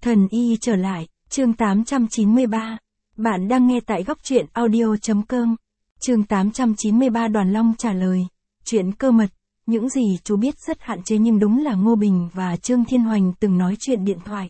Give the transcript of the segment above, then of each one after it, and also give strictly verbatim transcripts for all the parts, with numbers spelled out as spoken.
Thần y trở lại, chương tám trăm chín mươi ba. Bạn đang nghe tại góc truyện audio.com. Chương tám trăm chín mươi ba. Đoàn Long trả lời. Chuyện cơ mật, những gì chú biết rất hạn chế, nhưng đúng là Ngô Bình và Trương Thiên Hoành từng nói chuyện điện thoại.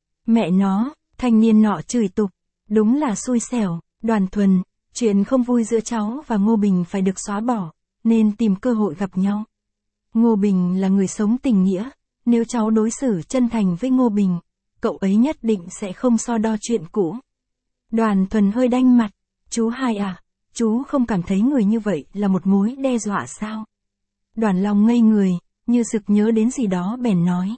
Mẹ nó, thanh niên nọ chửi tục. Đúng là xui xẻo, Đoàn Thuần, chuyện không vui giữa cháu và Ngô Bình phải được xóa bỏ, nên tìm cơ hội gặp nhau. Ngô Bình là người sống tình nghĩa, nếu cháu đối xử chân thành với Ngô Bình, cậu ấy nhất định sẽ không so đo chuyện cũ. Đoàn Thuần hơi đanh mặt. Chú hai à, chú không cảm thấy người như vậy là một mối đe dọa sao? Đoàn Long ngây người, như sực nhớ đến gì đó bèn nói.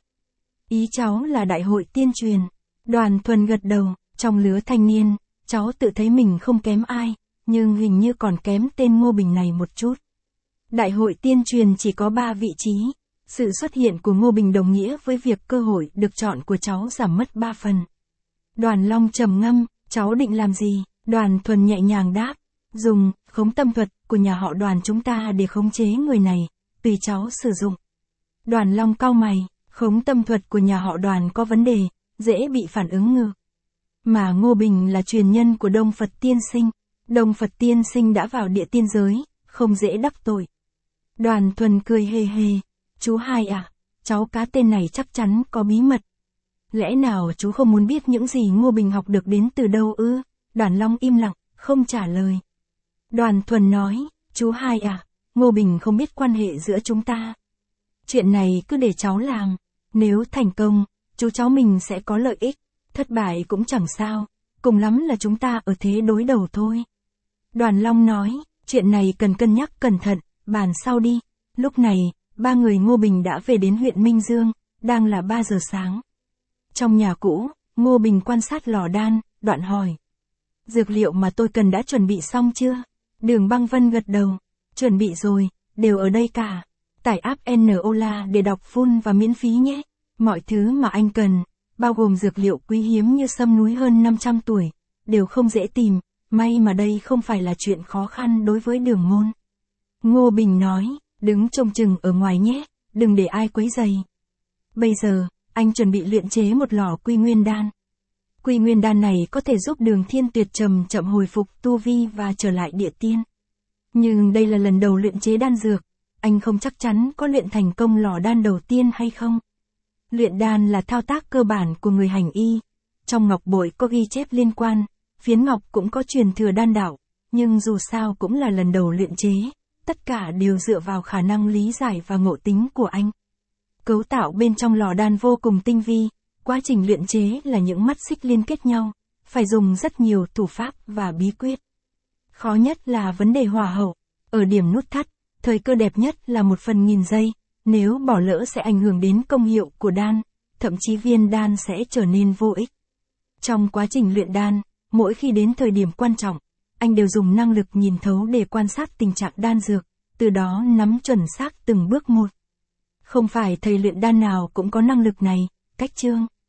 Ý cháu là đại hội tiên truyền. Đoàn Thuần gật đầu, trong lứa thanh niên, cháu tự thấy mình không kém ai, nhưng hình như còn kém tên Ngô Bình này một chút. Đại hội tiên truyền chỉ có ba vị trí. Sự xuất hiện của Ngô Bình đồng nghĩa với việc cơ hội được chọn của cháu giảm mất ba phần. Đoàn Long trầm ngâm, cháu định làm gì? Đoàn Thuần nhẹ nhàng đáp, dùng khống tâm thuật của nhà họ Đoàn chúng ta để khống chế người này, tùy cháu sử dụng. Đoàn Long cau mày, khống tâm thuật của nhà họ Đoàn có vấn đề, dễ bị phản ứng ngược. Mà Ngô Bình là truyền nhân của Đông Phật Tiên Sinh, Đông Phật Tiên Sinh đã vào địa tiên giới, không dễ đắc tội. Đoàn Thuần cười hề hề. Chú hai à, cháu cá tên này chắc chắn có bí mật. Lẽ nào chú không muốn biết những gì Ngô Bình học được đến từ đâu ư? Đoàn Long im lặng, không trả lời. Đoàn Thuần nói, chú hai à, Ngô Bình không biết quan hệ giữa chúng ta. Chuyện này cứ để cháu làm. Nếu thành công, chú cháu mình sẽ có lợi ích. Thất bại cũng chẳng sao, cùng lắm là chúng ta ở thế đối đầu thôi. Đoàn Long nói, chuyện này cần cân nhắc cẩn thận, bàn sau đi. Lúc này, ba người Ngô Bình đã về đến huyện Minh Dương, đang là ba giờ sáng. Trong nhà cũ, Ngô Bình quan sát lò đan, đoạn hỏi. Dược liệu mà tôi cần đã chuẩn bị xong chưa? Đường Băng Vân gật đầu. Chuẩn bị rồi, đều ở đây cả. Tải app Nola để đọc full và miễn phí nhé. Mọi thứ mà anh cần, bao gồm dược liệu quý hiếm như sâm núi hơn năm trăm tuổi, đều không dễ tìm, may mà đây không phải là chuyện khó khăn đối với Đường Môn. Ngô Bình nói. Đứng trông chừng ở ngoài nhé, đừng để ai quấy rầy. Bây giờ, anh chuẩn bị luyện chế một lò quy nguyên đan. Quy nguyên đan này có thể giúp Đường Thiên Tuyệt chậm chậm hồi phục tu vi và trở lại địa tiên. Nhưng đây là lần đầu luyện chế đan dược, anh không chắc chắn có luyện thành công lò đan đầu tiên hay không. Luyện đan là thao tác cơ bản của người hành y. Trong ngọc bội có ghi chép liên quan, phiến ngọc cũng có truyền thừa đan đạo, nhưng dù sao cũng là lần đầu luyện chế. Tất cả đều dựa vào khả năng lý giải và ngộ tính của anh. Cấu tạo bên trong lò đan vô cùng tinh vi, quá trình luyện chế là những mắt xích liên kết nhau, phải dùng rất nhiều thủ pháp và bí quyết. Khó nhất là vấn đề hòa hậu, ở điểm nút thắt, thời cơ đẹp nhất là một phần nghìn giây, nếu bỏ lỡ sẽ ảnh hưởng đến công hiệu của đan, thậm chí viên đan sẽ trở nên vô ích. Trong quá trình luyện đan, mỗi khi đến thời điểm quan trọng, anh đều dùng năng lực nhìn thấu để quan sát tình trạng đan dược, từ đó nắm chuẩn xác từng bước một. Không phải thầy luyện đan nào cũng có năng lực này, cách chương.